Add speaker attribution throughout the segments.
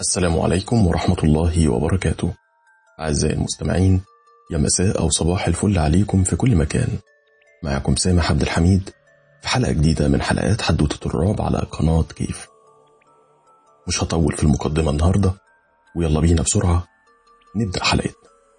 Speaker 1: السلام عليكم ورحمة الله وبركاته. أعزائي المستمعين، يا مساء أو صباح الفل عليكم في كل مكان. معكم سامح عبد الحميد في حلقة جديدة من حلقات حدوتة الرعب على قناة كيف. مش هطول في المقدمة النهاردة، ويلا بينا بسرعة نبدأ حلقتنا.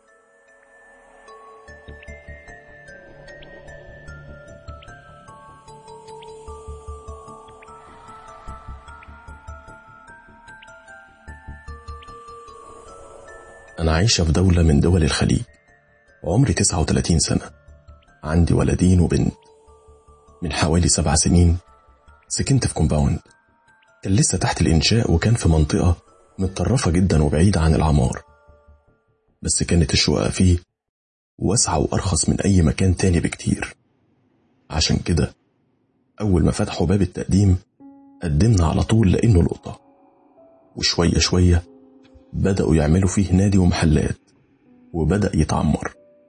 Speaker 1: أنا عايشة في دولة من دول الخليج، وعمري 39 سنة. عندي ولدين وبنت. من حوالي 7 سنين سكنت في كومباوند كان لسه تحت الإنشاء، وكان في منطقة متطرفة جدا وبعيدة عن العمار، بس كانت الشقق فيه واسعة وأرخص من أي مكان تاني بكتير. عشان كده أول ما فتحوا باب التقديم قدمنا على طول لأنه لقطة، وشوية شوية بدأوا يعملوا فيه نادي ومحلات، وبدأ يتعمر.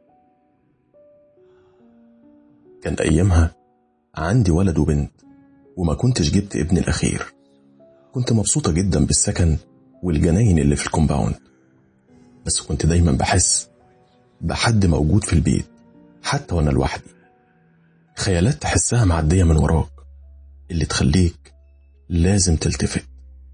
Speaker 1: كان أيامها عندي ولد وبنت، وما كنتش جبت ابني الأخير. كنت مبسوطة جدا بالسكن والجناين اللي في الكومباوند، بس كنت دايما بحس بحد موجود في البيت حتى وأنا لوحدي. خيالات تحسها معدية من وراك اللي تخليك لازم تلتفت.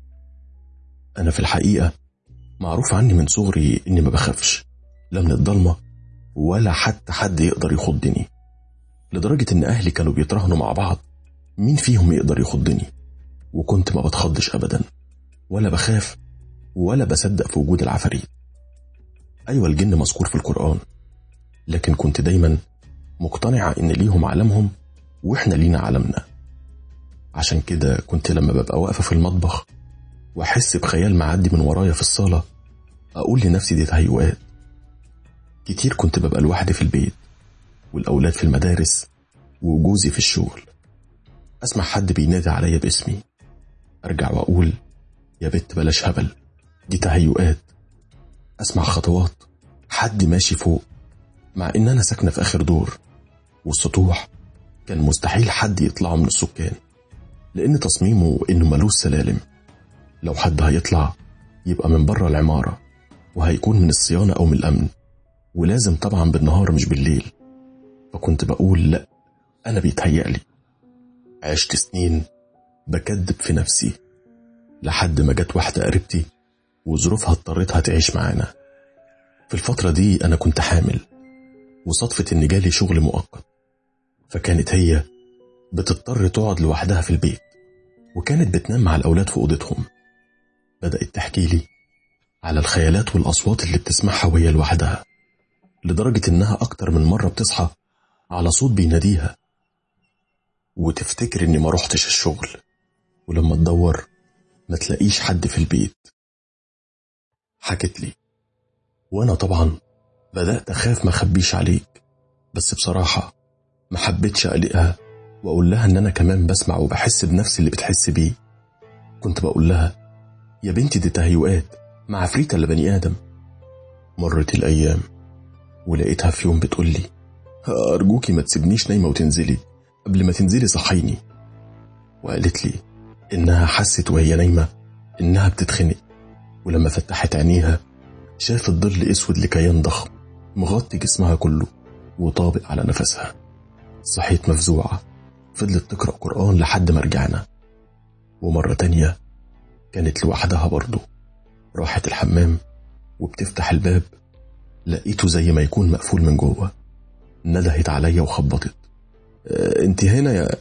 Speaker 1: أنا في الحقيقة معروف عني من صغري إني ما بخافش لا من الضلمة ولا حتى حد يقدر يخضني، لدرجة إن أهلي كانوا بيتراهنوا مع بعض مين فيهم يقدر يخضني. وكنت ما بتخضش أبدا، ولا بخاف ولا بصدق في وجود العفاريت. أيوة الجن مذكور في القرآن، لكن كنت دايما مقتنعة إن ليهم عالمهم وإحنا لينا عالمنا. عشان كده كنت لما ببقى واقفة في المطبخ وأحس بخيال معدي من ورايا في الصالة أقول لنفسي دي تهيؤات. كتير كنت ببقى لوحدي في البيت، والأولاد في المدارس وجوزي في الشغل. أسمع حد بينادي عليا باسمي، أرجع وأقول يا بت بلاش هبل، دي تهيؤات. أسمع خطوات حد ماشي فوق، مع إن أنا ساكنة في آخر دور، والسطوح كان مستحيل حد يطلع من السكان، لأن تصميمه إنه ملوش سلالم. لو حد هيطلع يبقى من بره العمارة، وهيكون من الصيانة أو من الأمن، ولازم طبعا بالنهار مش بالليل. فكنت بقول لأ، أنا بيتهيألي. عشت سنين بكدب في نفسي، لحد ما جت واحدة قريبتي وظروفها اضطرتها تعيش معانا. في الفترة دي أنا كنت حامل، وصدفة إن جالي شغل مؤقت، فكانت هي بتضطر تقعد لوحدها في البيت، وكانت بتنام مع الأولاد في أوضتهم. بدأت تحكي لي على الخيالات والأصوات اللي بتسمعها وهي لوحدها، لدرجة إنها أكتر من مرة بتصحى على صوت بيناديها، وتفتكر إني ما روحتش الشغل، ولما تدور ما تلاقيش حد في البيت. حكت لي، وأنا طبعا بدأت أخاف ما أخبيش عليك، بس بصراحة ما حبيتش أقلقها وأقول لها إن أنا كمان بسمع وبحس بنفس اللي بتحس بيه. كنت بقول لها يا بنتي دي تهيؤات، مع عفريتة اللي بني آدم. مرت الأيام ولقيتها في يوم بتقول لي أرجوكي ما تسيبنيش نايمة وتنزلي، قبل ما تنزلي صحيني. وقالت لي إنها حست وهي نايمة إنها بتتخنق، ولما فتحت عينيها شافت ظل أسود لكيان ضخم مغطي جسمها كله وطابق على نفسها. صحيت مفزوعة، فضلت تقرأ قرآن لحد ما رجعنا. ومرة تانية كانت لوحدها برضو، راحت الحمام وبتفتح الباب لقيته زي ما يكون مقفول من جوه. ندهت عليا وخبطت، انت هنا يا؟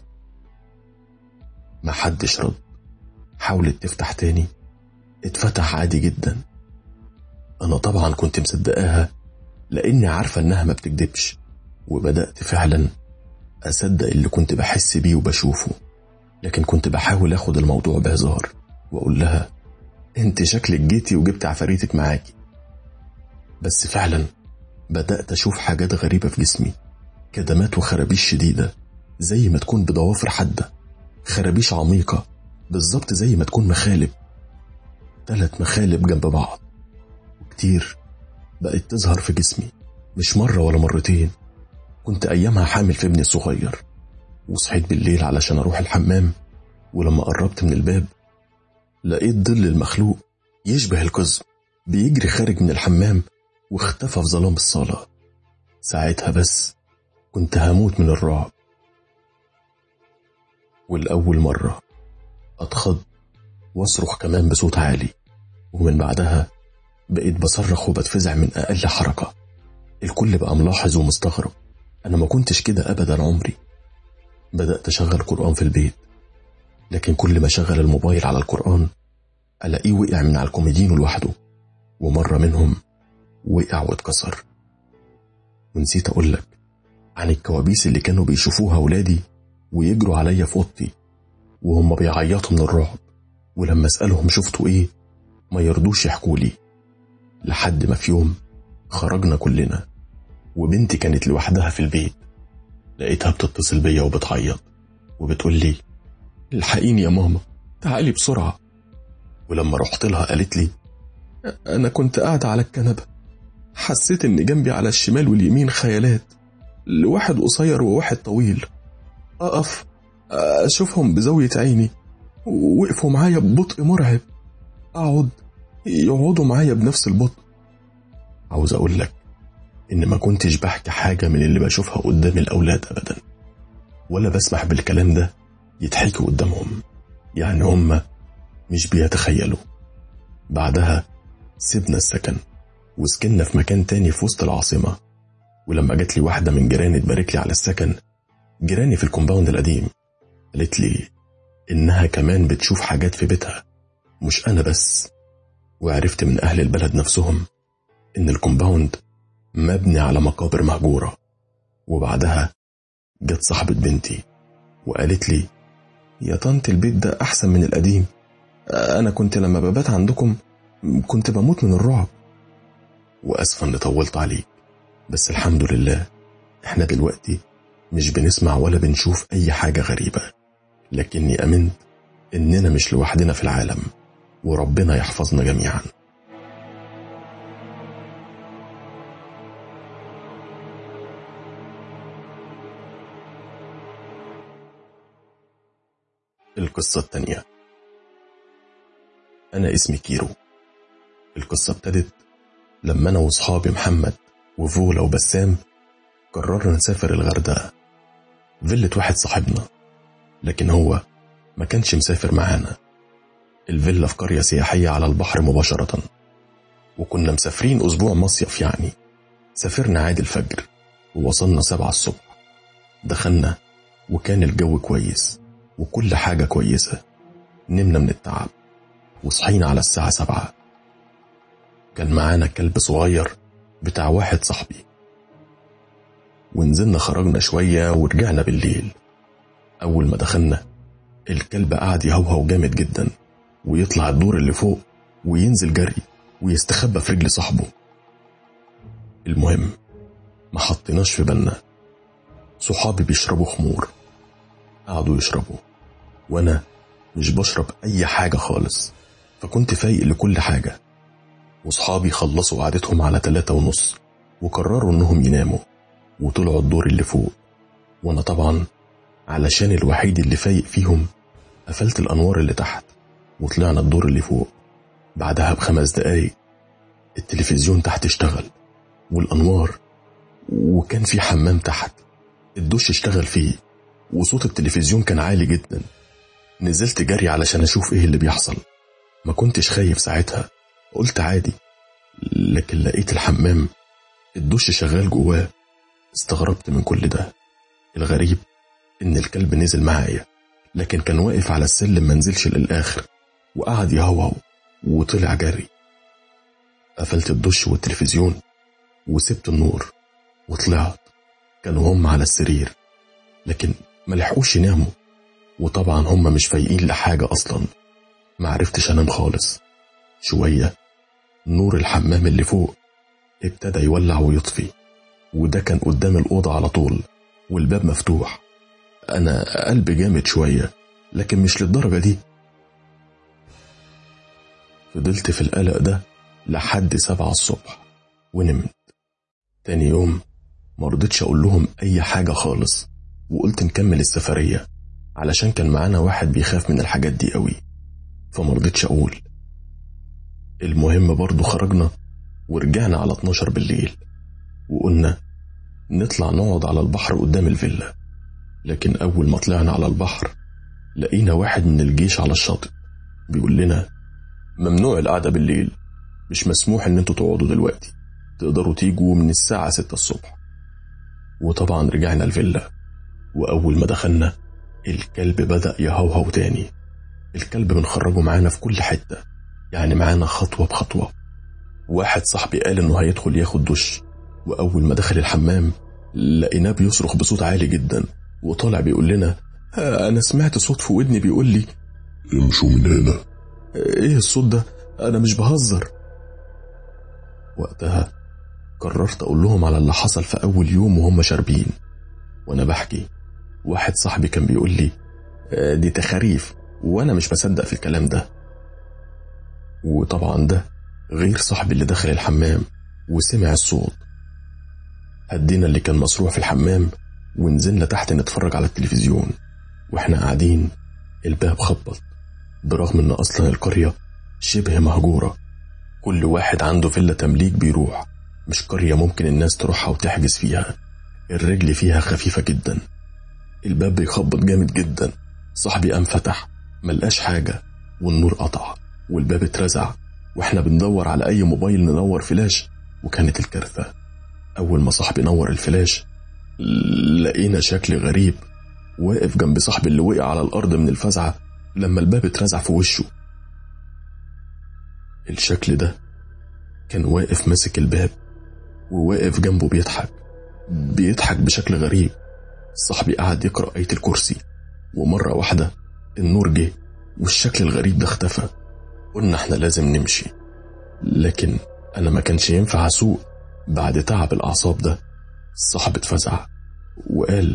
Speaker 1: ما حدش رد. حاولت تفتح تاني، اتفتح عادي جدا. انا طبعا كنت مصدقاها لاني عارفة انها ما بتكدبش، وبدأت فعلا اصدق اللي كنت بحس بيه وبشوفه. لكن كنت بحاول اخد الموضوع بهزار واقول لها انت شكلك جيتي وجبت عفاريتك معاكي. بس فعلا بدأت اشوف حاجات غريبة في جسمي، كدمات وخرابيش شديدة زي ما تكون بضوافر حادة، خرابيش عميقة بالظبط زي ما تكون مخالب، 3 مخالب جنب بعض، وكتير بقت تظهر في جسمي، مش مرة ولا مرتين. كنت أيامها حامل في ابني الصغير، وصحيت بالليل علشان أروح الحمام، ولما قربت من الباب لقيت ظل المخلوق يشبه القزم بيجري خارج من الحمام واختفى في ظلام الصالة. ساعتها بس كنت هموت من الرعب، والأول مرة أتخض واصرخ كمان بصوت عالي، ومن بعدها بقيت بصرخ وبتفزع من أقل حركة. الكل بقى ملاحظ ومستغرب، أنا ما كنتش كده أبدا عمري. بدأت أشغل قرآن في البيت، لكن كل ما شغل الموبايل على القرآن ألاقيه وقع من على الكوميدين لوحده، ومرة منهم وقع واتكسر. ونسيت أقولك عن الكوابيس اللي كانوا بيشوفوها ولادي ويجروا عليا في أوضتي وهم بيعيطوا من الرعب، ولما أسألهم شفتوا إيه ما يرضوش يحكولي. لحد ما في يوم خرجنا كلنا وبنتي كانت لوحدها في البيت، لقيتها بتتصل بيا وبتعيط وبتقول لي الحقيني يا ماما، تعالي بسرعة. ولما رحت لها قالت لي أنا كنت قاعدة على الكنبة، حسيت إن جنبي على الشمال واليمين خيالات لواحد قصير وواحد طويل، أقف أشوفهم بزاوية عيني، ووقفوا معايا ببطء مرعب، أقعد يقعدوا معايا بنفس البطء. عاوز أقول لك إن ما كنتش بحكي حاجة من اللي بشوفها قدام الأولاد أبدا، ولا بسمح بالكلام ده يتحكي قدامهم، يعني هم مش بيتخيلوا. بعدها سيبنا السكن وسكننا في مكان تاني في وسط العاصمة. ولما جات لي واحدة من جيراني تبارك لي على السكن، جيراني في الكومباوند القديم، قالت لي إنها كمان بتشوف حاجات في بيتها، مش أنا بس. وعرفت من أهل البلد نفسهم إن الكومباوند مبني على مقابر مهجورة. وبعدها جت صاحبة بنتي وقالت لي يا طنط البيت ده أحسن من القديم، أنا كنت لما ببات عندكم كنت بموت من الرعب. وأسفا إني طولت عليك، بس الحمد لله إحنا دلوقتي مش بنسمع ولا بنشوف أي حاجة غريبة، لكني أمنت إننا مش لوحدنا في العالم، وربنا يحفظنا جميعا. القصة التانية. أنا اسمي كيرو. القصة ابتدت لما أنا وصحابي محمد وفولا وبسام قررنا نسافر الغردقة، فيلة واحد صاحبنا، لكن هو ما كانش مسافر معانا. الفيلا في قرية سياحية على البحر مباشرة، وكنا مسافرين أسبوع مصيف يعني. سافرنا عادي الفجر ووصلنا 7 الصبح. دخلنا وكان الجو كويس وكل حاجة كويسة. نمنا من التعب وصحينا على الساعة 7. كان معانا كلب صغير بتاع واحد صاحبي، ونزلنا خرجنا شوية ورجعنا بالليل. أول ما دخلنا الكلب قعد يهوهو جامد جدا، ويطلع الدور اللي فوق وينزل جري ويستخبى في رجل صاحبه. المهم ما حطيناش في بالنا، صحابي بيشربوا خمور، قعدوا يشربوا وانا مش بشرب اي حاجة خالص، فكنت فايق لكل حاجة. وصحابي خلصوا قعدتهم على 3:30 وقرروا انهم يناموا، وطلعوا الدور اللي فوق. وانا طبعا علشان الوحيد اللي فايق فيهم قفلت الانوار اللي تحت وطلعنا الدور اللي فوق. بعدها ب5 دقايق التلفزيون تحت اشتغل والانوار، وكان في حمام تحت الدش اشتغل فيه، وصوت التلفزيون كان عالي جدا. نزلت جري علشان اشوف ايه اللي بيحصل. ما كنتش خايف ساعتها، قلت عادي، لكن لقيت الحمام الدش شغال جواه. استغربت من كل ده. الغريب ان الكلب نزل معايا، لكن كان واقف على السلم منزلش للآخر، وقعد يهوهو وطلع جري. قفلت الدش والتلفزيون وسبت النور وطلعت. كانوا هم على السرير، لكن ما لحقوش يناموا، وطبعا هم مش فايقين لحاجة أصلا. ما عرفتش أنام خالص. شوية نور الحمام اللي فوق ابتدى يولع ويطفي، وده كان قدام الأوضة على طول والباب مفتوح. أنا قلبي جامد شوية، لكن مش للدرجة دي. فضلت في القلق ده لحد 7 الصبح ونمت. تاني يوم مرضتش أقول لهم أي حاجة خالص، وقلت نكمل السفرية علشان كان معانا واحد بيخاف من الحاجات دي قوي، فمرضتش أقول. المهم برضو خرجنا ورجعنا على 12 بالليل، وقلنا نطلع نقعد على البحر قدام الفيلا. لكن أول ما طلعنا على البحر لقينا واحد من الجيش على الشاطئ بيقول لنا ممنوع القعدة بالليل، مش مسموح ان انتوا تقعدوا دلوقتي، تقدروا تيجوا من الساعة 6 الصبح. وطبعا رجعنا الفيلا، وأول ما دخلنا الكلب بدأ يهوهو تاني. الكلب بنخرجه معانا في كل حتة، يعني معانا خطوة بخطوة. واحد صاحبي قال انه هيدخل ياخد دش، وأول ما دخل الحمام لقيناه بيصرخ بصوت عالي جدا وطالع بيقول لنا أنا سمعت صوت في ودني بيقول لي
Speaker 2: امشوا من هنا.
Speaker 1: ايه الصوت ده؟ أنا مش بهزر. وقتها قررت أقول لهم على اللي حصل في أول يوم وهم شاربين. وأنا بحكي واحد صاحبي كان بيقول لي دي تخاريف، وأنا مش بصدق في الكلام ده. وطبعا ده غير صاحبي اللي دخل الحمام وسمع الصوت. هدينا اللي كان مسروع في الحمام ونزلنا تحت نتفرج على التلفزيون. واحنا قاعدين الباب خبط، برغم ان اصلا القرية شبه مهجورة، كل واحد عنده فيلا تمليك بيروح، مش قرية ممكن الناس تروحها وتحجز فيها، الرجل فيها خفيفة جدا. الباب بيخبط جامد جدا. صاحبي قام فتح ملقاش حاجة، والنور قطع والباب اترزع، واحنا بندور على اي موبايل ننور فلاش. وكانت الكارثة اول ما صاحبي نور الفلاش لقينا شكل غريب واقف جنب صاحبي اللي وقع على الارض من الفزعة لما الباب اترزع في وشه. الشكل ده كان واقف ماسك الباب وواقف جنبه بيضحك بشكل غريب. صاحبي قعد يقرأ آية الكرسي، ومرة واحدة النور جه والشكل الغريب ده اختفى. قلنا احنا لازم نمشي، لكن انا ما كانش ينفع اسوق بعد تعب الاعصاب ده. صاحبي اتفزع وقال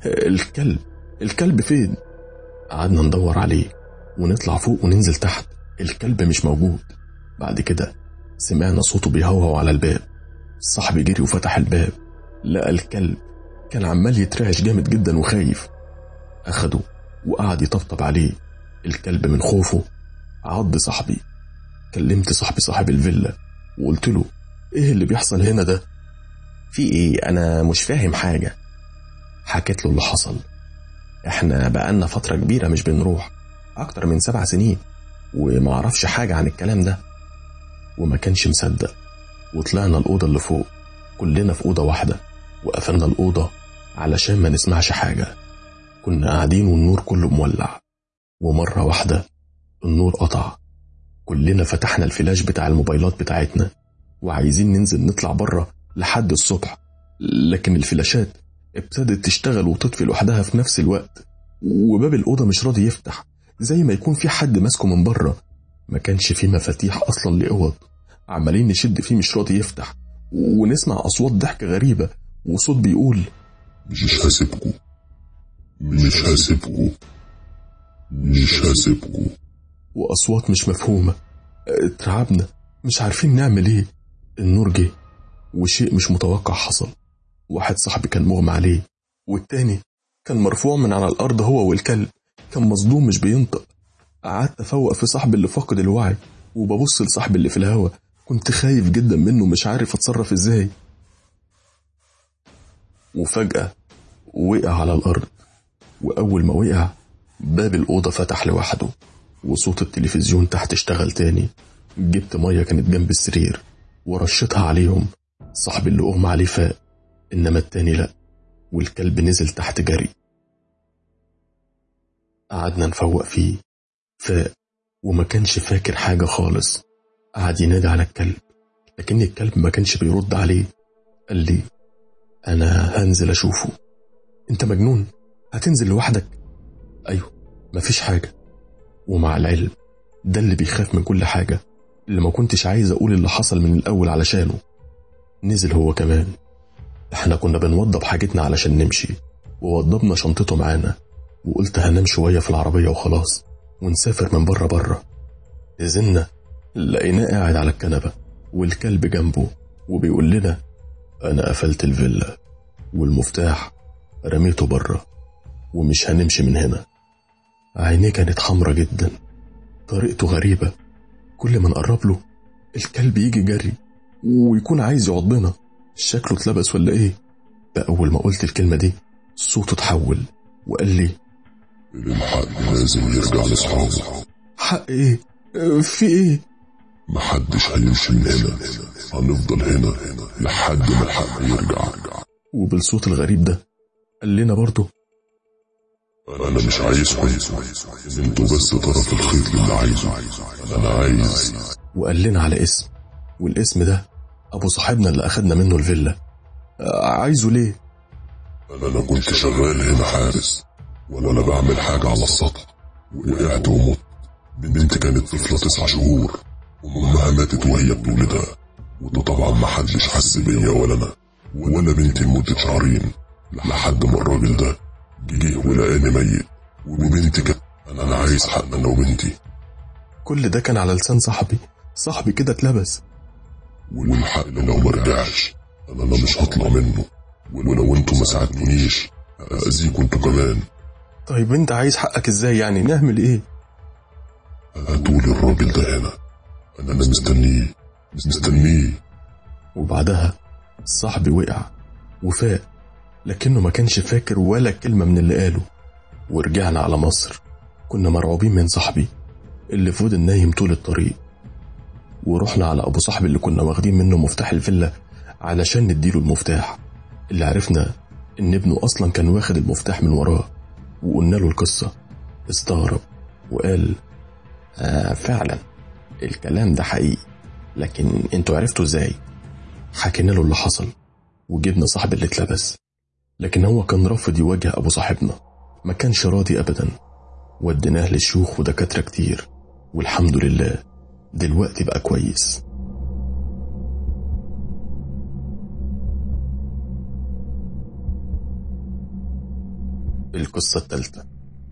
Speaker 1: الكلب فين؟ قعدنا ندور عليه ونطلع فوق وننزل تحت، الكلب مش موجود. بعد كده سمعنا صوته بيهوهو على الباب. صاحبي جري وفتح الباب، لقى الكلب كان عمال يترعش جامد جدا وخايف. أخده وقعد يطبطب عليه. الكلب من خوفه عض صاحبي. كلمت صاحب الفيلا وقلت له ايه اللي بيحصل هنا ده؟ في ايه؟ انا مش فاهم حاجة. حكيت له اللي حصل. احنا بقالنا فترة كبيرة مش بنروح، اكتر من 7 سنين، وما عرفش حاجة عن الكلام ده. وما كانش مصدق. وطلعنا الأوضة اللي فوق، كلنا في أوضة واحدة، وقفلنا الأوضة علشان ما نسمعش حاجة. كنا قاعدين والنور كله مولع، ومرة واحدة النور قطع. كلنا فتحنا الفلاش بتاع الموبايلات بتاعتنا وعايزين ننزل نطلع بره لحد الصبح، لكن الفلاشات ابتدت تشتغل وتطفي لوحدها في نفس الوقت، وباب الأوضة مش راضي يفتح، زي ما يكون في حد ماسكه من بره. ما كانش فيه مفاتيح أصلا لأوض، عمالين نشد فيه مش راضي يفتح، ونسمع أصوات ضحك غريبة وصوت بيقول
Speaker 2: مش هسيبكم، مش هسيبكم، مش هسيبكم،
Speaker 1: وأصوات مش مفهومة. اترعبنا مش عارفين نعمل ايه. النور جه وشيء مش متوقع حصل. واحد صاحبي كان مغمى عليه، والتاني كان مرفوع من على الأرض هو والكلب، كان مصدوم مش بينطق. قعدت أفوق في صاحبي اللي فقد الوعي، وببص لصاحبي اللي في الهوا، كنت خايف جدا منه مش عارف أتصرف ازاي. وفجأة وقع على الأرض، وأول ما وقع باب الأوضة فتح لوحده، وصوت التلفزيون تحت اشتغل تاني. جبت مية كانت جنب السرير ورشتها عليهم. صاحبي اللي أغمى عليه فاق، إنما التاني لأ، والكلب نزل تحت جري. قعدنا نفوق فيه، فاق وما كانش فاكر حاجة خالص. قعد ينادي على الكلب، لكن الكلب ما كانش بيرد عليه. قال لي أنا هنزل أشوفه. أنت مجنون؟ هتنزل لوحدك؟ أيوه مفيش حاجة. ومع العلم ده اللي بيخاف من كل حاجة، اللي ما كنتش عايز أقول اللي حصل من الأول علشانه. نزل هو كمان. احنا كنا بنوضب حاجتنا علشان نمشي، ووضبنا شنطته معانا، وقلت هنام شوية في العربية وخلاص ونسافر من بره. نزلنا لقيناه قاعد على الكنبة والكلب جنبه، وبيقول لنا أنا قفلت الفيلا والمفتاح رميته بره ومش هنمشي من هنا. عينيه كانت حمرة جدا، طريقته غريبة، كل ما نقرب له الكلب يجي جري ويكون عايز يعضنا، شكله اتلبس ولا ايه؟ بأول ما قلت الكلمة دي صوته اتحول وقال لي
Speaker 2: الحق لازم يرجع لأصحابه.
Speaker 1: حق ايه؟ في ايه؟
Speaker 2: محدش هيمشي من هنا، هنفضل هنا لحد ما الحق يرجع.
Speaker 1: وبالصوت الغريب ده قال لنا برضه
Speaker 2: أنا مش عايزكم، انتوا بس طرف الخيط اللي عايزه، أنا عايز.
Speaker 1: وقال لنا على اسم، والاسم ده أبو صاحبنا اللي أخدنا منه الفيلا. عايزه ليه؟
Speaker 2: أنا كنت شغال هنا حارس وأنا بعمل حاجة على السطح، وقعت ومت. بنتي كانت طفلة 9 شهور، وأمها ماتت وهي بتولدها، وده طبعا محدش حس بيا ولا أنا ولا بنتي لمدة شهرين، لحد ما الراجل ده جه ولقاني ميت، وبنتي كانت. أنا عايز حق أنا وبنتي.
Speaker 1: كل ده كان على لسان صاحبي كده اتلبس.
Speaker 2: والحق لو مرجعش أنا مش هطلع منه، ولو انتوا ما ساعدتونيش هأذيكوا انتوا كمان.
Speaker 1: طيب انت عايز حقك ازاي يعني؟ نعمل ايه؟
Speaker 2: هاتولي الراجل ده هنا، أنا مستنيه.
Speaker 1: وبعدها صاحبي وقع وفاق، لكنه ما كانش فاكر ولا كلمة من اللي قاله. ورجعنا على مصر، كنا مرعوبين من صاحبي اللي فضل نايم طول الطريق. ورحنا على أبو صاحبي اللي كنا واخدين منه مفتاح الفيلا علشان نديله المفتاح، اللي عرفنا إن ابنه أصلا كان واخد المفتاح من وراه. وقلنا له القصة، استغرب وقال فعلا الكلام ده حقيقي، لكن انتوا عرفتوا ازاي؟ حكينا له اللي حصل وجبنا صاحب اللي اتلبس، لكن هو كان رافض يواجه أبو صاحبنا، ما كانش راضي أبدا. وديناه للشيوخ ودكاترة كتير، والحمد لله دلوقتي بقى كويس. القصة الثالثة.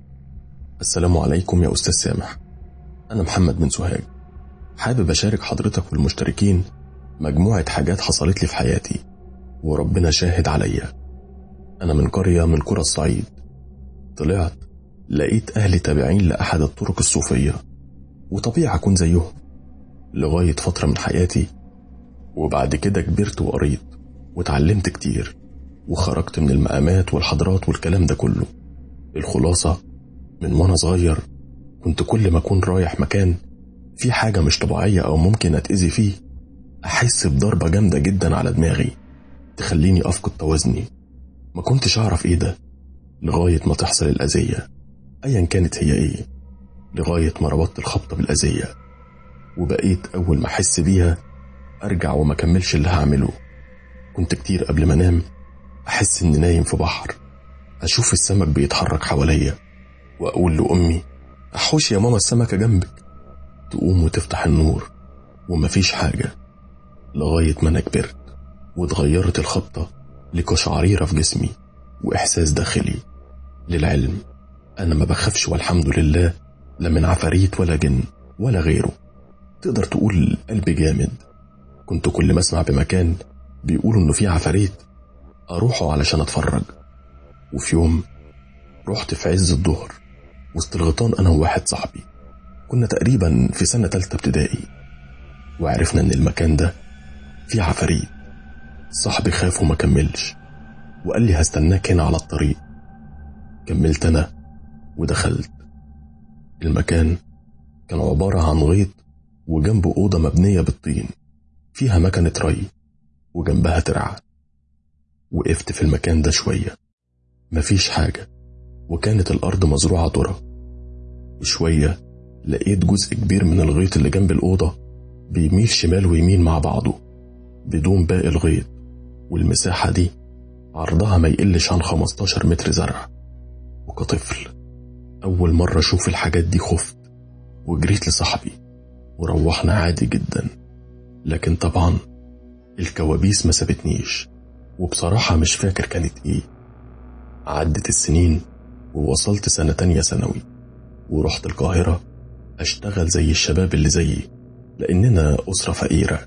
Speaker 1: السلام عليكم يا أستاذ سامح، أنا محمد من سوهاج، حابب أشارك حضرتك والمشتركين مجموعة حاجات حصلت لي في حياتي وربنا شاهد عليا. أنا من قرية من قرى الصعيد، طلعت لقيت أهلي تابعين لأحد الطرق الصوفية، وطبيعي أكون زيهم لغاية فترة من حياتي. وبعد كده كبرت وقريت وتعلمت كتير، وخرجت من المقامات والحضارات والكلام ده كله. الخلاصة من وانا صغير كنت كل ما أكون رايح مكان في حاجة مش طبيعية أو ممكن أتأذي فيه، أحس بضربة جامدة جدا على دماغي تخليني أفقد توازني. ما كنتش أعرف إيه ده لغاية ما تحصل الأذية أيا كانت هي إيه، لغاية ما ربطت الخبطة بالأذية، وبقيت أول ما أحس بيها أرجع وما كملش اللي هعمله. كنت كتير قبل ما أنام أحس إني نايم في بحر، أشوف السمك بيتحرك حواليا وأقول لأمي أحوش يا ماما السمكة جنبك، تقوم وتفتح النور ومفيش حاجة. لغاية ما أنا كبرت واتغيرت الخبطة لقشعريرة في جسمي وإحساس داخلي. للعلم أنا ما بخافش والحمد لله، لا من عفاريت ولا جن ولا غيره، تقدر تقول قلبي جامد. كنت كل ما اسمع بمكان بيقولوا إنه في عفاريت أروحه علشان أتفرج. وفي يوم رحت في عز الظهر وسط الغيطان أنا وواحد صاحبي، كنا تقريبا في سنة 3 ابتدائي، وعرفنا إن المكان ده فيه عفاريت. صاحبي خاف وما كملش وقال لي هستناك هنا على الطريق. كملت أنا ودخلت المكان. كان عبارة عن غيط وجنبه أوضة مبنية بالطين فيها مكنة ري وجنبها ترعة. وقفت في المكان ده شوية، مفيش حاجة، وكانت الأرض مزروعة ذرة. وشوية لقيت جزء كبير من الغيط اللي جنب الأوضة بيميل شمال ويمين مع بعضه بدون باقي الغيط، والمساحة دي عرضها ما يقلش عن 15 متر زرع. وكطفل أول مرة أشوف الحاجات دي خفت وجريت لصاحبي وروحنا عادي جدا. لكن طبعا الكوابيس ما سابتنيش، وبصراحة مش فاكر كانت ايه. عدت السنين ووصلت سنة 2 ثانوي ورحت القاهرة أشتغل زي الشباب اللي زيي، لأننا أسرة فقيرة.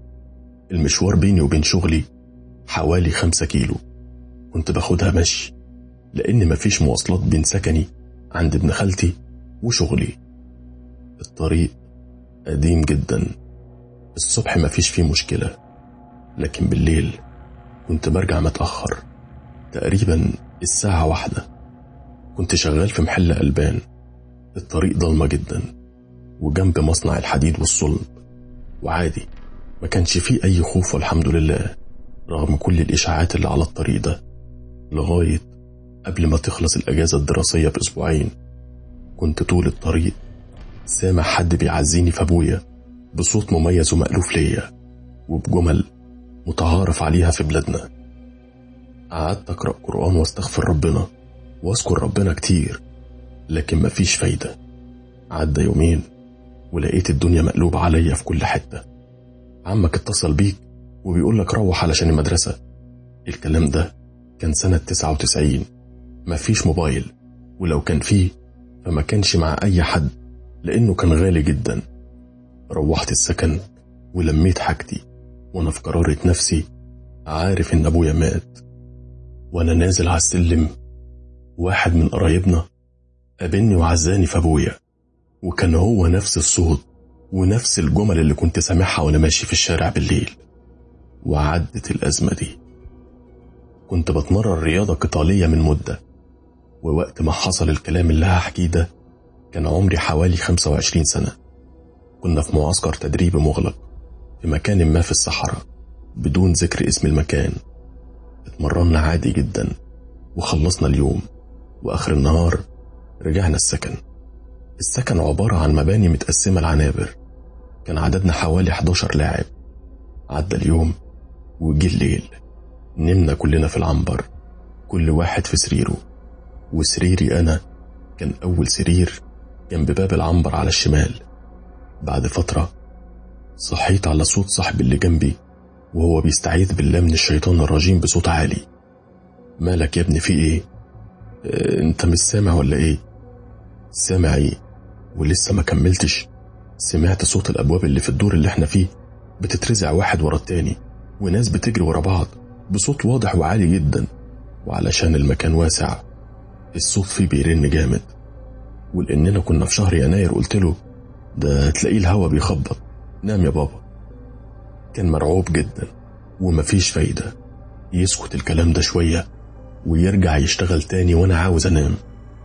Speaker 1: المشوار بيني وبين شغلي حوالي 5 كيلو، كنت باخدها مشي لأن مفيش مواصلات بين سكني عند ابن خالتي وشغلي. الطريق قديم جدا الصبح مفيش فيه مشكلة، لكن بالليل كنت برجع متأخر، تقريبا الساعة 1. كنت شغال في محل ألبان، الطريق ضلمة جدا وجنب مصنع الحديد والصلب، وعادي ما كانش فيه أي خوف والحمد لله رغم كل الإشاعات اللي على الطريق ده. لغاية قبل ما تخلص الأجازة الدراسية بأسبوعين كنت طول الطريق سامع حد بيعزيني في أبويا بصوت مميز ومألوف ليا وبجمل متعارف عليها في بلادنا. قعدت أقرأ قرآن واستغفر ربنا واذكر ربنا كتير، لكن مفيش فايدة. عدى يومين ولقيت الدنيا مقلوبة عليا في كل حتة. عمك اتصل بيك وبيقولك روح علشان المدرسة. الكلام ده كان سنة 99، مفيش موبايل، ولو كان فيه فما كانش مع أي حد لأنه كان غالي جدا. روحت السكن ولميت حاجتي وانا في قرارة نفسي عارف ان ابويا مات. وانا نازل على السلم واحد من قرايبنا قابلني وعزاني في ابويا، وكان هو نفس الصوت ونفس الجمل اللي كنت سامعها وانا ماشي في الشارع بالليل. وعدت الأزمة دي. كنت بتمرن رياضة قتالية من مدة، ووقت ما حصل الكلام اللي هحكيه ده كان عمري حوالي 25 سنة. كنا في معسكر تدريبي مغلق في مكان ما في الصحراء بدون ذكر اسم المكان. اتمرنا عادي جدا وخلصنا اليوم، وآخر النهار رجعنا السكن عبارة عن مباني متقسمة لعنابر. كان عددنا حوالي 11 لاعب. عدى اليوم وجي الليل، نمنا كلنا في العنبر، كل واحد في سريره، وسريري أنا كان أول سرير جنب باب العنبر على الشمال. بعد فترة صحيت على صوت صاحبي اللي جنبي وهو بيستعيذ بالله من الشيطان الرجيم بصوت عالي. مالك يا ابني، في ايه؟ انت مش سامع ولا ايه؟ سامع ايه؟ ولسه ما كملتش سمعت صوت الابواب اللي في الدور اللي احنا فيه بتترزع واحد ورا التاني، وناس بتجري ورا بعض بصوت واضح وعالي جدا، وعلشان المكان واسع الصوت فيه بيرن جامد. ولاننا كنا في شهر يناير قلت له ده تلاقيه الهوا بيخبط، نام يا بابا. كان مرعوب جدا ومفيش فايدة، يسكت الكلام ده شوية ويرجع يشتغل تاني وانا عاوز انام.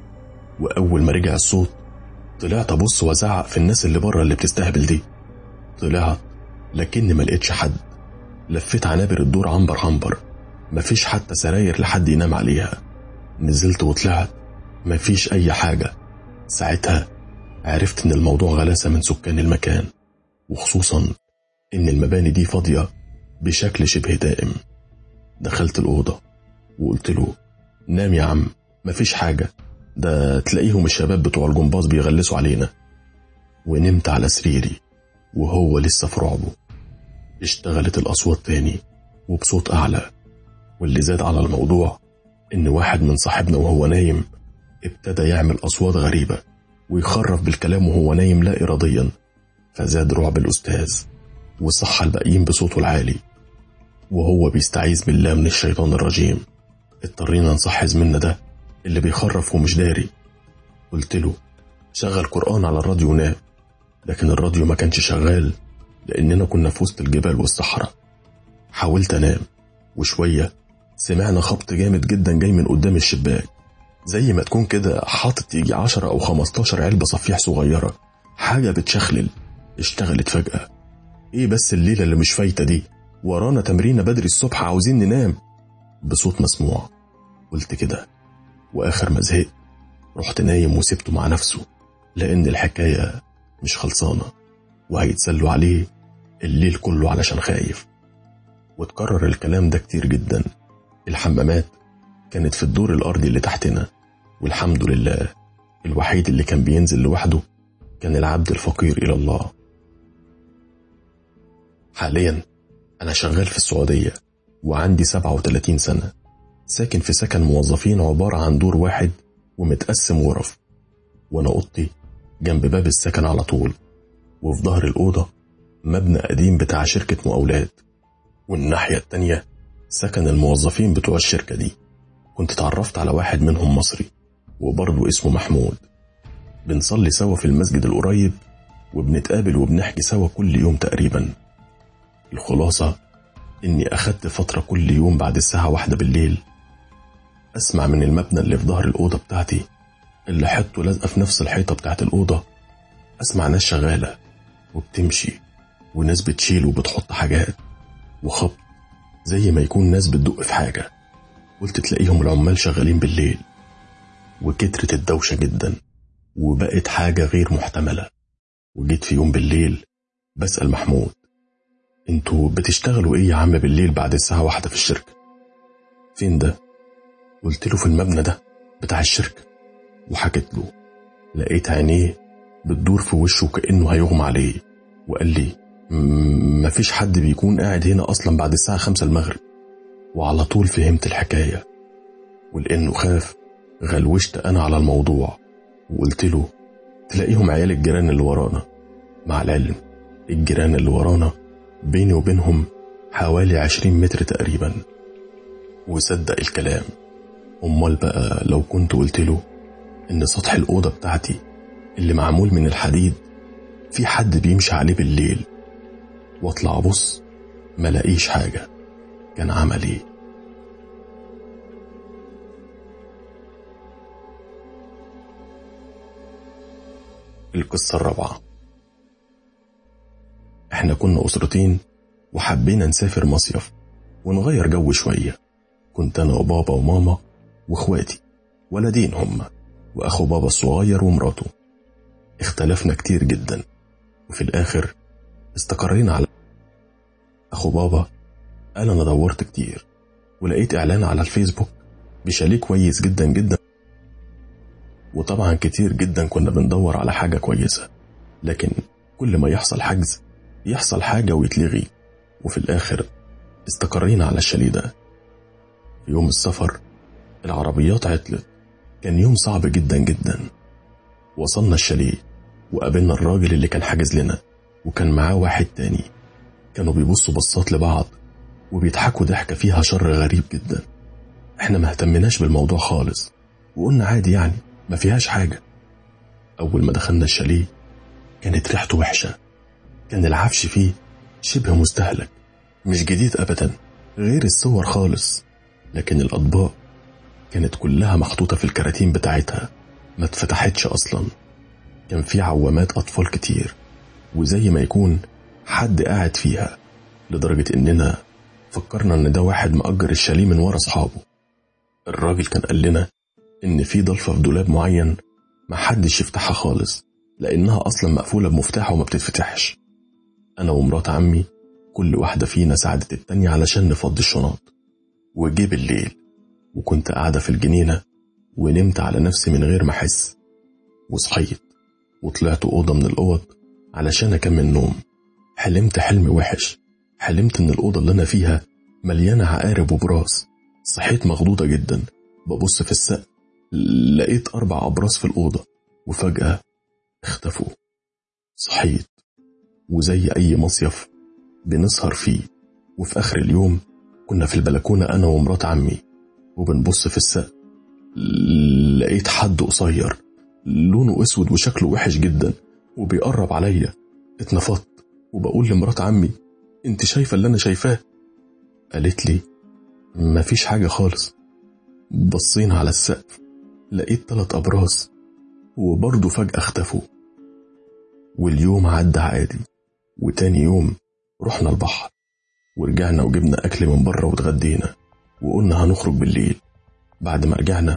Speaker 1: واول ما رجع الصوت طلعت ابص وازعق في الناس اللي بره اللي بتستهبل دي. طلعت لكني ما لقيتش حد. لفيت عنابر الدور عنبر، مفيش حتى سراير لحد ينام عليها. نزلت وطلعت مفيش اي حاجة. ساعتها عرفت ان الموضوع غلاسة من سكان المكان، وخصوصا ان المباني دي فاضية بشكل شبه دائم. دخلت الأوضة وقلت له نام يا عم، مفيش حاجة، ده تلاقيهم الشباب بتوع الجمباز بيغلسوا علينا. ونمت على سريري وهو لسه في رعبه. اشتغلت الأصوات تاني وبصوت أعلى، واللي زاد على الموضوع إن واحد من صاحبنا وهو نايم ابتدى يعمل أصوات غريبة ويخرف بالكلام وهو نايم لا إراديا، فزاد رعب الأستاذ وصح الباقيين بصوته العالي وهو بيستعيذ بالله من الشيطان الرجيم. اضطرينا نصحي زميلنا ده اللي بيخرف ومش داري. قلت له شغل قرآن على الراديو ونام، لكن الراديو ما كانش شغال لأننا كنا في وسط الجبال والصحراء. حاولت أنام وشوية سمعنا خبط جامد جدا جاي من قدام الشباك، زي ما تكون كده حاطط يجي 10 أو 15 علبة صفيح صغيرة، حاجة بتشخلل. اشتغلت فجأة. ايه بس الليلة اللي مش فايتة دي؟ ورانا تمرين بدري الصبح، عاوزين ننام، بصوت مسموع. قلت كده، وآخر ما زهقت رحت نايم وسبته مع نفسه، لأن الحكاية مش خلصانة وهيتسلوا عليه الليل كله علشان خايف. وتكرر الكلام ده كتير جدا. الحمامات كانت في الدور الأرضي اللي تحتنا، والحمد لله الوحيد اللي كان بينزل لوحده كان العبد الفقير إلى الله. حاليا أنا شغال في السعودية وعندي 37 سنة، ساكن في سكن موظفين عبارة عن دور واحد ومتقسم غرف، وأنا أوضتي جنب باب السكن على طول، وفي ظهر الأوضة مبنى قديم بتاع شركة مقاولات، والناحية التانية سكن الموظفين بتوع الشركة دي. كنت اتعرفت على واحد منهم مصري وبرضه اسمه محمود، بنصلي سوا في المسجد القريب وبنتقابل وبنحكي سوا كل يوم تقريبا. الخلاصة إني أخدت فترة كل يوم بعد الساعة 1 بالليل أسمع من المبنى اللي في ظهر الأوضة بتاعتي اللي حطه لازقة في نفس الحيطة بتاعت الأوضة، أسمع ناس شغالة وبتمشي وناس بتشيل وبتحط حاجات وخبط زي ما يكون ناس بتدق في حاجة. قلت تلاقيهم العمال شغالين بالليل، وكترت الدوشة جدا وبقت حاجة غير محتملة. وجيت في يوم بالليل بسأل محمود: انتوا بتشتغلوا ايه يا عم بالليل بعد الساعة 1 في الشركة؟ فين ده؟ قلت له: في المبنى ده بتاع الشركة. وحكيت له، لقيت عينيه بتدور في وشه كأنه هيغمى عليه، وقال لي: مفيش حد بيكون قاعد هنا أصلا بعد الساعة 5 المغرب. وعلى طول فهمت الحكاية، ولأنه خاف غلوشت أنا على الموضوع وقلت له: تلاقيهم عيال الجيران اللي ورانا. مع العلم الجيران اللي ورانا بيني وبينهم حوالي 20 متر تقريبا. وصدق الكلام. أمال بقى لو كنت قلت له إن سطح الأوضة بتاعتي اللي معمول من الحديد في حد بيمشي عليه بالليل، واطلع أبص ملاقيش حاجة، كان عمل ايه؟ القصة الرابعة. احنا كنا أسرتين وحبينا نسافر مصيف ونغير جو شوية. كنت أنا وبابا وماما واخواتي، ولدين هما، وأخو بابا الصغير ومراته. اختلفنا كتير جدا، وفي الآخر استقرينا على أخو بابا قال: أنا دورت كتير ولقيت إعلان على الفيسبوك بشاليه كويس جدا جدا. وطبعا كتير جدا كنا بندور على حاجة كويسة، لكن كل ما يحصل حجز يحصل حاجة ويتلغي. وفي الآخر استقرينا على الشاليه ده. في يوم السفر العربيات عطلت، كان يوم صعب جدا جدا. وصلنا الشاليه وقابلنا الراجل اللي كان حاجز لنا، وكان معاه واحد تاني. كانوا بيبصوا بصات لبعض وبيضحكوا ضحكة فيها شر غريب جدا. احنا ما اهتمناش بالموضوع خالص وقلنا عادي يعني ما فيهاش حاجة. أول ما دخلنا الشاليه كانت ريحته وحشة، كان العفش فيه شبه مستهلك، مش جديد أبدا غير الصور خالص، لكن الأطباق كانت كلها محطوطة في الكراتين بتاعتها ما اتفتحتش أصلا. كان في عوامات أطفال كتير، وزي ما يكون حد قاعد فيها، لدرجة إننا فكرنا إن ده واحد مأجر الشاليه من ورا أصحابه. الراجل كان قال لنا إن في ضلفة في دولاب معين ما حدش يفتحها خالص، لأنها أصلا مقفولة بمفتاح وما بتتفتحش. أنا ومرات عمي كل واحدة فينا ساعدت التانية علشان نفضي الشنط. وجي بالليل وكنت قاعدة في الجنينة ونمت على نفسي من غير ما أحس، وصحيت وطلعت أوضة من الأوض علشان أكمل نوم. حلمت حلم وحش، حلمت إن الأوضة اللي أنا فيها مليانة عقارب وبراس. صحيت مخضوضة جدا، ببص في السقف لقيت 4 أبراس في الأوضة وفجأة اختفوا. صحيت وزي أي مصيف بنسهر فيه، وفي آخر اليوم كنا في البلكونة أنا ومرات عمي وبنبص في السقف، لقيت حد قصير لونه أسود وشكله وحش جدا وبيقرب عليا. اتنفضت وبقول لمرات عمي: انت شايفة اللي أنا شايفاه؟ قالت لي: مفيش حاجة خالص. بصينا على السقف لقيت 3 أبراس وبرضه فجأة اختفوا. واليوم عدى عادي، وتاني يوم رحنا البحر ورجعنا وجبنا أكل من بره واتغدينا وقلنا هنخرج بالليل. بعد ما رجعنا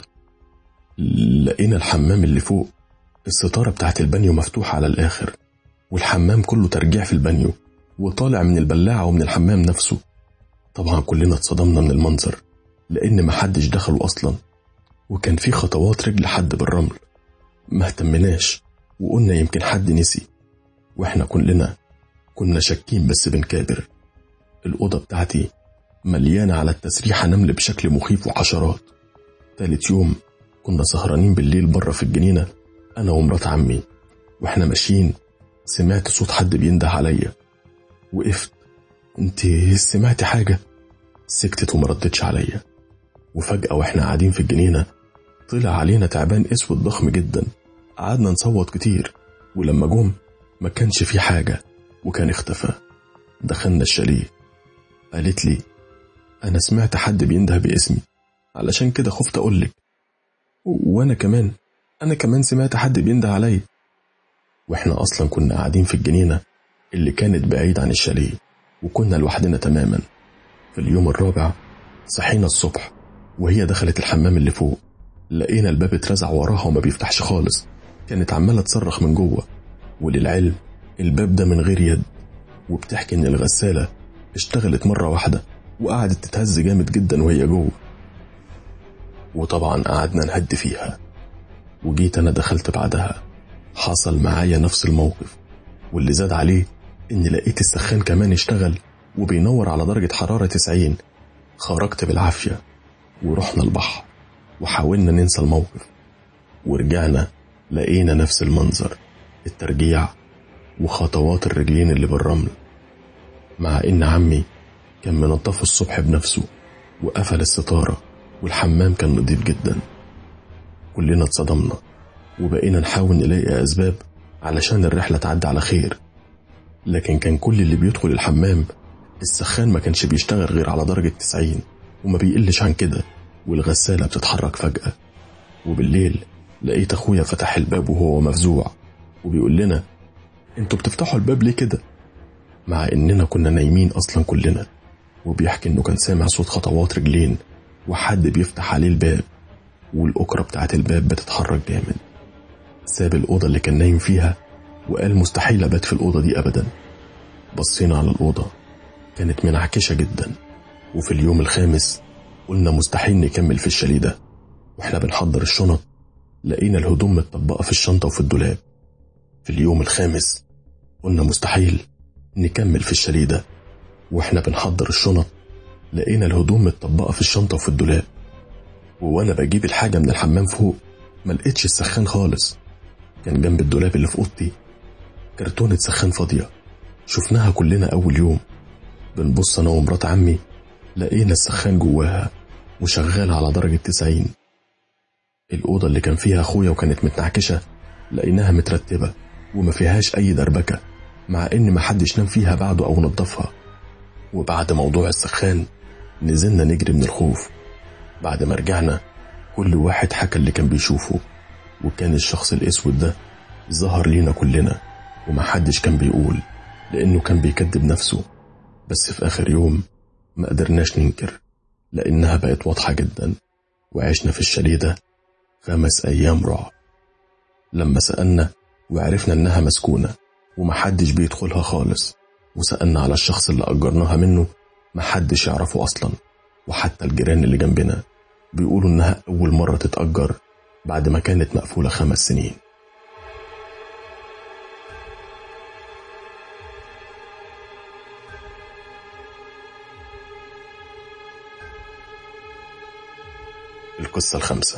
Speaker 1: لقينا الحمام اللي فوق الستارة بتاعت البانيو مفتوحة على الآخر، والحمام كله ترجيع في البانيو وطالع من البلاعة ومن الحمام نفسه. طبعا كلنا اتصدمنا من المنظر لأن محدش دخلوا أصلا، وكان في خطوات رجل حد بالرمل. ما اهتمناش وقلنا يمكن حد نسي، واحنا كلنا كنا شاكين بس بنكابر. الأوضة بتاعتي مليانة على التسريحة نمل بشكل مخيف وحشرات. ثالث يوم كنا سهرانين بالليل بره في الجنينة أنا ومرات عمي، واحنا ماشيين سمعت صوت حد بينده عليا. وقفت: انت سمعتي حاجة؟ سكتت ومردتش عليا. وفجأة واحنا قاعدين في الجنينة طلع علينا تعبان اسود ضخم جدا. قعدنا نصوت كتير، ولما جم ما كانش في حاجة وكان اختفى. دخلنا الشاليه. قالت لي أنا سمعت حد بينده باسمي، علشان كده خفت أقولك. وأنا كمان سمعت حد بينده علي. وإحنا أصلا كنا قاعدين في الجنينة اللي كانت بعيد عن الشاليه، وكنا لوحدنا تماما. في اليوم الرابع صحينا الصبح وهي دخلت الحمام اللي فوق، لقينا الباب اترزع وراها وما بيفتحش خالص. كانت عمالة تصرخ من جوه، وللعلم الباب ده من غير يد. وبتحكي ان الغسالة اشتغلت مرة واحدة وقعدت تتهز جامد جدا وهي جوه. وطبعا قعدنا نهد فيها. وجيت انا دخلت بعدها، حصل معايا نفس الموقف، واللي زاد عليه ان لقيت السخان كمان اشتغل وبينور على درجة حرارة 90. خرجت بالعافية ورحنا البحر وحاولنا ننسى الموقف، ورجعنا لقينا نفس المنظر، الترجيع وخطوات الرجلين اللي بالرمل. مع ان عمي كان منظف الصبح بنفسه وقفل الستارة، والحمام كان نظيف جدا. كلنا اتصدمنا وبقينا نحاول نلاقي أسباب علشان الرحلة تعدي على خير. لكن كان كل اللي بيدخل الحمام السخان ما كانش بيشتغل غير على درجة 90 وما بيقلش عن كده، والغسالة بتتحرك فجأة. وبالليل لقيت أخويا فتح الباب وهو مفزوع وبيقول لنا انتوا بتفتحوا الباب ليه كده؟ مع اننا كنا نايمين اصلا كلنا. وبيحكي انه كان سامع صوت خطوات رجلين وحد بيفتح عليه الباب، والأكرة بتاعت الباب بتتحرك جامد. ساب الأوضة اللي كان نايم فيها وقال مستحيل أبات في الأوضة دي أبدا. بصينا على الأوضة كانت منعكشة جدا. وفي اليوم الخامس قلنا مستحيل نكمل في الشاليه ده. واحنا بنحضر الشنط لقينا الهدوم متطبقة في الشنطة وفي الدولاب. في اليوم الخامس قلنا مستحيل نكمل في الشاليه ده، واحنا بنحضر الشنط لقينا الهدوم متطبقة في الشنطة وفي الدولاب. وانا بجيب الحاجة من الحمام فوق ما لقيتش السخان خالص. كان جنب الدولاب اللي في اوضتي كرتونة سخان فاضية، شفناها كلنا اول يوم. بنبص انا ومرات عمي لقينا السخان جواها وشغال على درجة 90. الأوضة اللي كان فيها أخويا وكانت متنعكشة لقيناها مترتبة وما فيهاش أي دربكة، مع إن ما حدش نام فيها بعده أو نظفها. وبعد موضوع السخان نزلنا نجري من الخوف. بعد ما رجعنا كل واحد حكى اللي كان بيشوفه، وكان الشخص الأسود ده ظهر لينا كلنا وما حدش كان بيقول لأنه كان بيكذب نفسه. بس في آخر يوم ما قدرناش ننكر لأنها بقت واضحة جدا. وعشنا في الشاليه ده 5 أيام رعب. لما سألنا وعرفنا إنها مسكونة ومحدش بيدخلها خالص، وسألنا على الشخص اللي أجرناها منه محدش يعرفه أصلا. وحتى الجيران اللي جنبنا بيقولوا إنها أول مرة تتأجر بعد ما كانت مقفولة 5 سنين. القصة 5.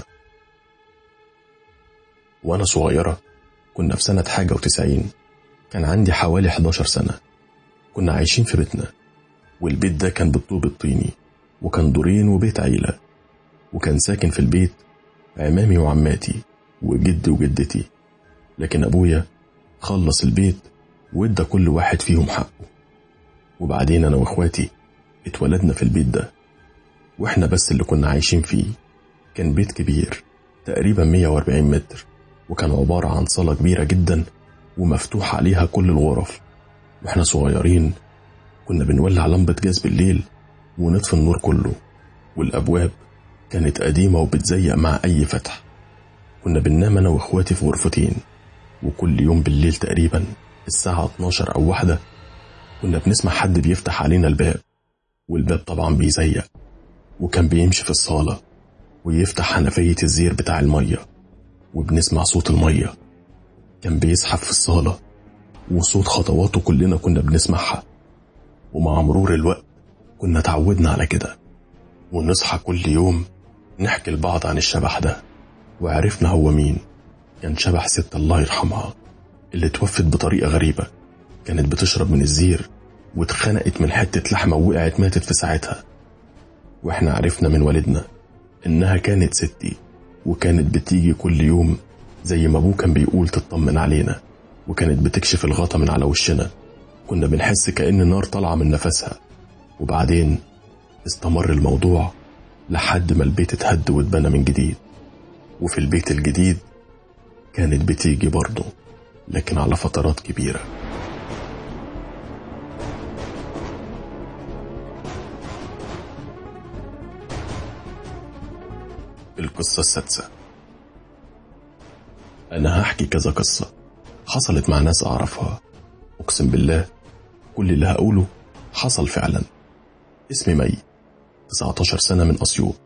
Speaker 1: وأنا صغيرة كنا في سنة حاجة و90، كان عندي حوالي 11 سنة. كنا عايشين في بيتنا، والبيت ده كان بالطوب الطيني وكان دورين وبيت عيلة. وكان ساكن في البيت عمامي وعماتي وجدي وجدتي. لكن أبويا خلص البيت وادى كل واحد فيهم حقه. وبعدين أنا وإخواتي اتولدنا في البيت ده، وإحنا بس اللي كنا عايشين فيه. كان بيت كبير تقريبا 140 متر، وكان عبارة عن صالة كبيرة جدا ومفتوح عليها كل الغرف. وإحنا صغيرين كنا بنولع لمبة جاز بالليل ونطفي النور كله، والأبواب كانت قديمة وبتزيق مع أي فتح. كنا بننام أنا وإخواتي في غرفتين، وكل يوم بالليل تقريبا الساعة 12 أو 1 كنا بنسمع حد بيفتح علينا الباب، والباب طبعا بيزيق. وكان بيمشي في الصالة ويفتح حنفية الزير بتاع المية، وبنسمع صوت المية. كان بيزحف في الصالة وصوت خطواته كلنا كنا بنسمعها. ومع مرور الوقت كنا تعودنا على كده، ونصحى كل يوم نحكي لبعض عن الشبح ده. وعرفنا هو مين. كان شبح ست الله يرحمها اللي توفت بطريقة غريبة. كانت بتشرب من الزير واتخنقت من حتة لحمة ووقعت ماتت في ساعتها. واحنا عرفنا من والدنا انها كانت ستي، وكانت بتيجي كل يوم زي ما ابوه كان بيقول تطمن علينا، وكانت بتكشف الغطا من على وشنا كنا بنحس كأن نار طالعة من نفسها. وبعدين استمر الموضوع لحد ما البيت اتهد واتبنى من جديد. وفي البيت الجديد كانت بتيجي برضه، لكن على فترات كبيرة. القصة السادسة. أنا هحكي كذا قصة حصلت مع ناس أعرفها، أقسم بالله كل اللي هقوله حصل فعلا. اسمي مي، 19 سنة، من أسيوط.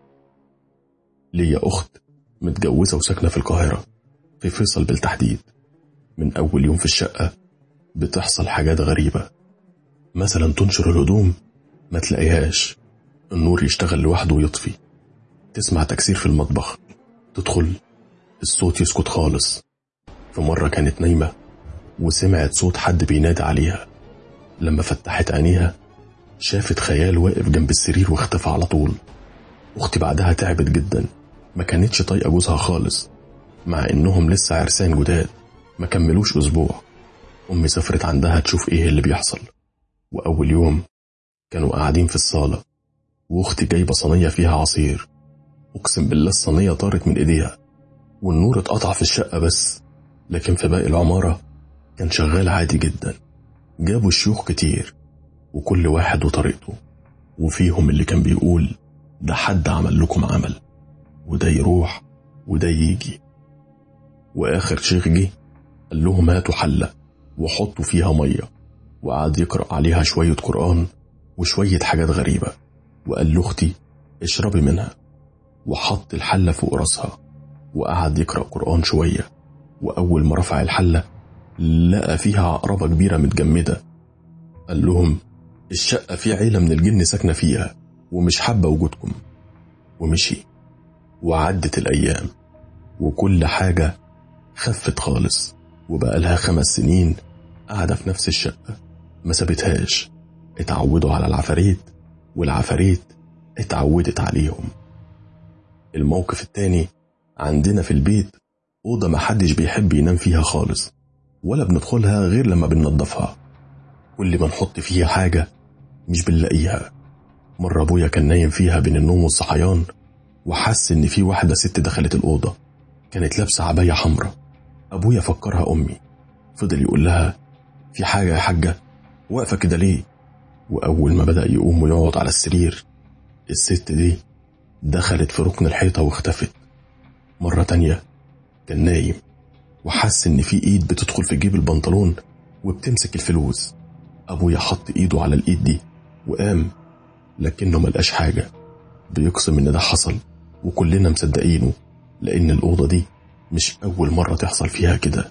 Speaker 1: ليا أخت متجوزة وساكنة في القاهرة، في فيصل بالتحديد. من أول يوم في الشقة بتحصل حاجات غريبة، مثلا تنشر الهدوم ما تلاقيهاش، النور يشتغل لوحده ويطفي، تسمع تكسير في المطبخ، تدخل الصوت يسكت خالص. في مرة كانت نايمة وسمعت صوت حد بينادي عليها. لما فتحت عينيها شافت خيال واقف جنب السرير واختفى على طول. أختي بعدها تعبت جدا، ما كانتش طايقة جوزها خالص، مع إنهم لسه عرسان جداد ما كملوش أسبوع. أمي سافرت عندها تشوف إيه اللي بيحصل. وأول يوم كانوا قاعدين في الصالة، وأختي جايبة صينية فيها عصير. أقسم بالله الصينية طارت من إيديها، والنور اتقطع في الشقة بس، لكن في باقي العمارة كان شغال عادي جدا. جابوا شيوخ كتير وكل واحد وطريقته، وفيهم اللي كان بيقول ده حد عمل لكم عمل، وده يروح وده يجي. وآخر شيخ جه قال لهم هاتوا حلة وحطوا فيها مية، وقعد يقرأ عليها شوية قرآن وشوية حاجات غريبة، وقال لاختي اشربي منها، وحط الحلة فوق راسها وقعد يقرأ قرآن شوية. وأول ما رفع الحلة لقى فيها عقربة كبيرة متجمدة. قال لهم الشقة في عيلة من الجن ساكنة فيها ومش حابة وجودكم، ومشي. وعدت الأيام وكل حاجة خفت خالص، وبقى لها 5 سنين قاعدة في نفس الشقة ما سابتهاش. اتعودوا على العفاريت والعفاريت اتعودت عليهم. الموقف التاني، عندنا في البيت أوضة ما حدش بيحب ينام فيها خالص، ولا بندخلها غير لما بننظفها. كل ما نحط فيها حاجة مش بنلاقيها. مرة أبويا كان نايم فيها بين النوم والصحيان، وحس إن في واحدة ست دخلت الأوضة، كانت لابسة عباية حمراء. أبويا فكرها أمي، فضل يقول لها في حاجة يا حاجة، واقفة كده ليه؟ وأول ما بدأ يقوم ويقعد على السرير، الست دي دخلت في ركن الحيطة واختفت. مرة تانية كان نايم وحس إن في إيد بتدخل في جيب البنطلون وبتمسك الفلوس. أبويا حط إيده على الإيد دي وقام، لكنه ملقاش حاجة. بيقسم إن ده حصل وكلنا مصدقينه، لأن الأوضة دي مش أول مرة تحصل فيها كده.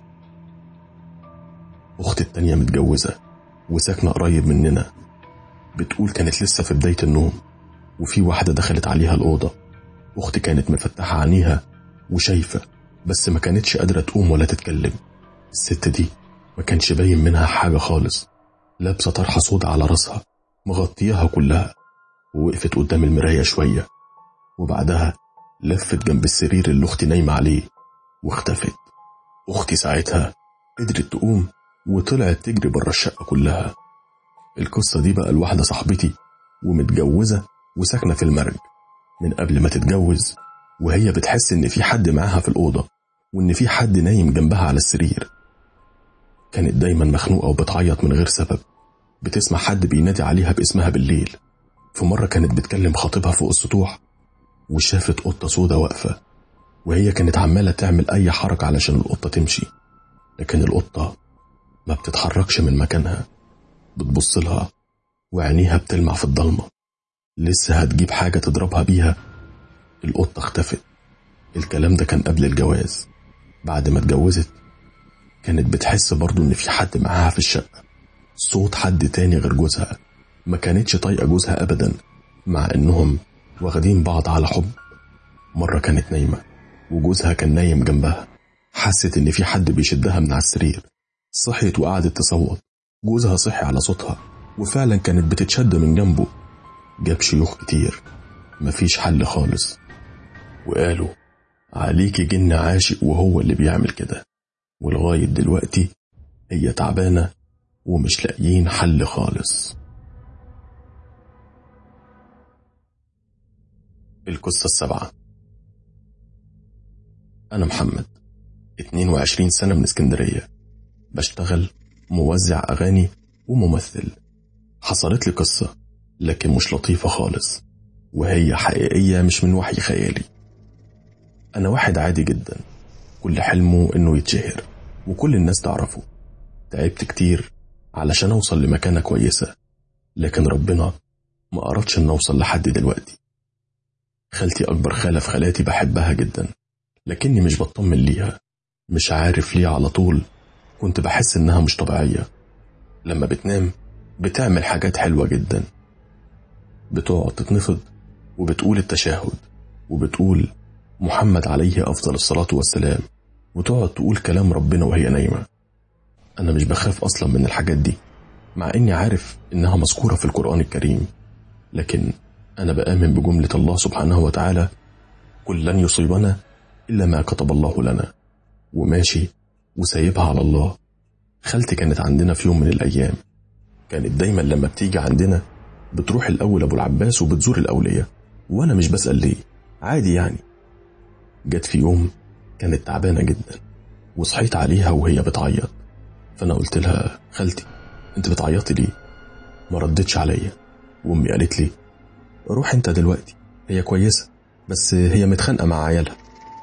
Speaker 1: أختي التانية متجوزة وساكنة قريب مننا، بتقول كانت لسه في بداية النوم وفي واحدة دخلت عليها الأوضة. أختي كانت مفتحة عينيها وشايفة، بس ما كانتش قادرة تقوم ولا تتكلم. الست دي ما كانش باين منها حاجة خالص، لابسة طرحة سودة على راسها مغطياها كلها. ووقفت قدام المراية شوية، وبعدها لفت جنب السرير اللي أختي نايمة عليه واختفت. أختي ساعتها قدرت تقوم وطلعت تجري برا الشقة كلها. القصة دي بقى الواحدة صاحبتي ومتجوزة وساكنة في المرج. من قبل ما تتجوز وهي بتحس إن في حد معاها في الأوضة، وإن في حد نايم جنبها على السرير. كانت دايما مخنوقة وبتعيط من غير سبب، بتسمع حد بينادي عليها باسمها بالليل. في مرة كانت بتكلم خطيبها فوق السطوح وشافت قطة سودة واقفة، وهي كانت عمالة تعمل أي حركة علشان القطة تمشي، لكن القطة ما بتتحركش من مكانها، بتبص لها وعينيها بتلمع في الضلمة، لسه هتجيب حاجة تضربها بيها القطة اختفت. الكلام ده كان قبل الجواز. بعد ما اتجوزت كانت بتحس برضو ان في حد معاها في الشقة، صوت حد تاني غير جوزها. ما كانتش طايقة جوزها ابدا، مع انهم واخدين بعض على حب. مرة كانت نايمة وجوزها كان نايم جنبها، حست ان في حد بيشدها من على السرير، صحيت وقعدت تصوت. جوزها صحي على صوتها وفعلا كانت بتتشد من جنبه. جاب شيوخ كتير، مفيش حل خالص، وقالوا عليكي جن عاشق وهو اللي بيعمل كده. ولغاية دلوقتي هي تعبانة ومش لاقيين حل خالص. القصة 7. أنا محمد، 22 سنة، من اسكندرية، بشتغل موزع أغاني وممثل. حصلت لي قصة لكن مش لطيفة خالص، وهي حقيقية مش من وحي خيالي. أنا واحد عادي جدا، كل حلمه إنه يتشهر وكل الناس تعرفه. تعبت كتير علشان أوصل لمكانة كويسة، لكن ربنا ما أردش إن أوصل لحد دلوقتي. خالتي أكبر خالة في خالاتي، بحبها جدا، لكني مش بطمن ليها. مش عارف ليه على طول كنت بحس إنها مش طبيعية. لما بتنام بتعمل حاجات حلوة جدا، بتقعد تتنفض وبتقول التشهد، وبتقول محمد عليه أفضل الصلاة والسلام، وتقعد تقول كلام ربنا وهي نايمة. أنا مش بخاف أصلا من الحاجات دي، مع إني عارف إنها مذكورة في القرآن الكريم، لكن أنا بآمن بجملة الله سبحانه وتعالى: قل لن يصيبنا إلا ما كتب الله لنا، وماشي وسايبها على الله. خالتي كانت عندنا في يوم من الأيام، كانت دايما لما بتيجي عندنا بتروح الأول أبو العباس وبتزور الأولية، وأنا مش بسأل ليه، عادي يعني. جت في يوم كانت تعبانة جدا، وصحيت عليها وهي بتعيط، فأنا قلت لها: خالتي أنت بتعيطي ليه؟ ما ردتش عليا، وأمي قالت لي: روح أنت دلوقتي، هي كويسة، بس هي متخانقة مع عيالها.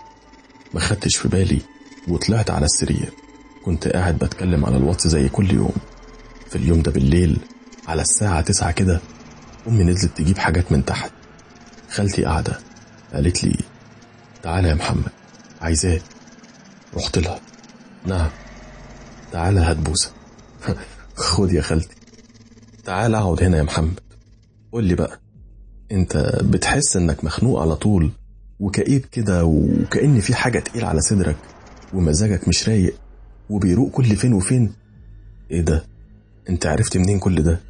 Speaker 1: ما خدتش في بالي وطلعت على السرير. كنت قاعد بتكلم على الواتس زي كل يوم. في اليوم ده بالليل على الساعة 9 كده، أمي نزلت تجيب حاجات من تحت. خالتي قاعدة، قالت لي: تعالى يا محمد، عايزاك. رحت لها: نعم. تعالى هات بوسة. خد يا خالتي. تعالى اقعد هنا يا محمد. قول لي بقى، انت بتحس انك مخنوق على طول وكئيب كده، وكأن في حاجة تقيل على صدرك، ومزاجك مش رايق وبيروق كل فين وفين؟ ايه ده؟ انت عرفت منين كل ده؟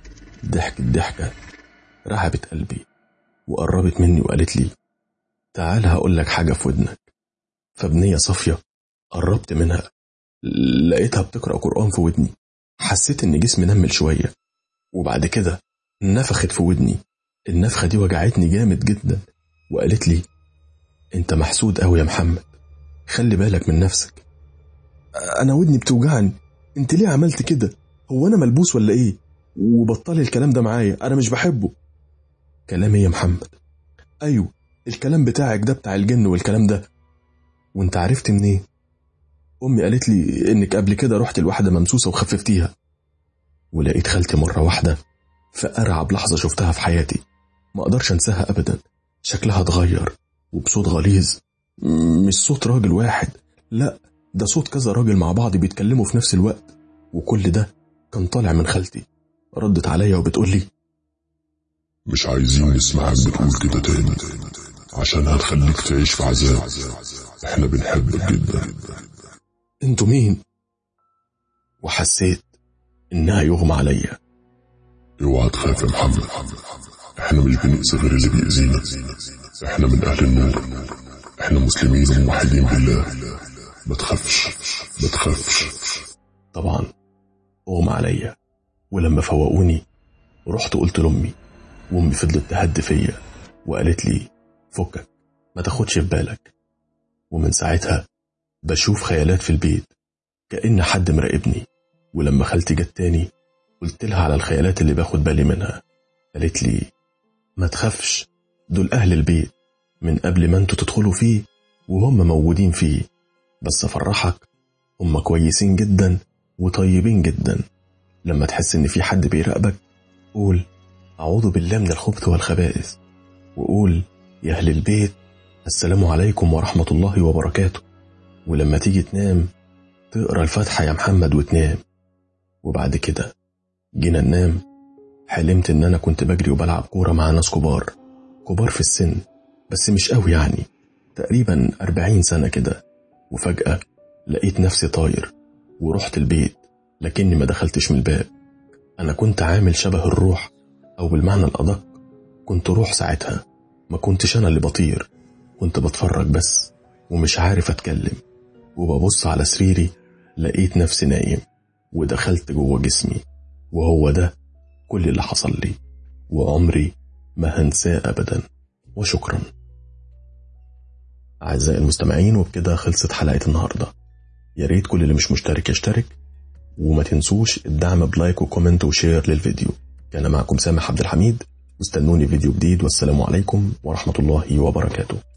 Speaker 1: ضحكة رهبت قلبي وقربت مني وقالت لي: تعال هقول لك حاجة في ودنك. فبنية صافية قربت منها، لقيتها بتقرأ قرآن في ودني. حسيت ان جسمي نمل شوية، وبعد كده نفخت في ودني. النفخة دي وجعتني جامد جدا، وقالت لي: انت محسود قوي يا محمد، خلي بالك من نفسك. انا ودني بتوجعني، انت ليه عملت كده؟ هو انا ملبوس ولا ايه؟ وبطلي الكلام ده معايا، انا مش بحبه. كلام ايه يا محمد؟ ايوه الكلام بتاعك ده بتاع الجن والكلام ده. وانت عرفت منين؟ امي قالت لي انك قبل كده رحت لواحدة ممسوسة وخففتيها. ولقيت خالتي مرة واحدة في أرعب لحظة شفتها في حياتي، ما اقدرش انساها ابدا. شكلها اتغير وبصوت غليظ، مش صوت راجل واحد، لا ده صوت كذا راجل مع بعض بيتكلموا في نفس الوقت، وكل ده كان طالع من خالتي. ردت عليا وبتقول لي:
Speaker 2: مش عايزين نسمعك بتقول كده تاني، عشان هنخليك تعيش في عذاب. احنا بنحبك جدا.
Speaker 1: انتوا مين؟ وحسيت انها يغمى عليا.
Speaker 2: اوعى تخاف يا محمد، احنا مش بنأذي غير اللي بيأذينا. احنا من اهل النور، احنا مسلمين وموحدين بالله. ما تخافش.
Speaker 1: طبعا اغمى عليا، ولما فوقوني رحت قلت لأمي، وأمي فضلت تهدي فيا وقالت لي: فكك، ما تاخدش في بالك. ومن ساعتها بشوف خيالات في البيت كأن حد مراقبني. ولما خالتي جت تاني قلت لها على الخيالات اللي باخد بالي منها، قالت لي: ما تخافش، دول أهل البيت من قبل ما انتوا تدخلوا فيه وهم موجودين فيه. بس أفرحك، هم كويسين جدا وطيبين جدا. لما تحس ان في حد بيراقبك قول: أعوذ بالله من الخبث والخبائث، وقول: يا أهل البيت السلام عليكم ورحمة الله وبركاته. ولما تيجي تنام تقرأ الفاتحة يا محمد وتنام. وبعد كده جينا ننام. حلمت ان انا كنت بجري وبلعب كورة مع ناس كبار في السن، بس مش قوي يعني، تقريبا 40 سنة كده. وفجأة لقيت نفسي طاير ورحت البيت، لكني ما دخلتش من الباب. انا كنت عامل شبه الروح، او بالمعنى الادق كنت روح ساعتها. ما كنتش انا اللي بطير، كنت بتفرج بس ومش عارف اتكلم. وببص على سريري لقيت نفسي نايم، ودخلت جوه جسمي، وهو ده كل اللي حصل لي، وعمري ما هنساه أبدا. وشكرا. أعزائي المستمعين، وبكده خلصت حلقة النهاردة. يا ريت كل اللي مش مشترك يشترك، وما تنسوش الدعم بلايك وكومنت وشير للفيديو. كان معكم سامح عبد الحميد، واستنوني فيديو جديد، والسلام عليكم ورحمة الله وبركاته.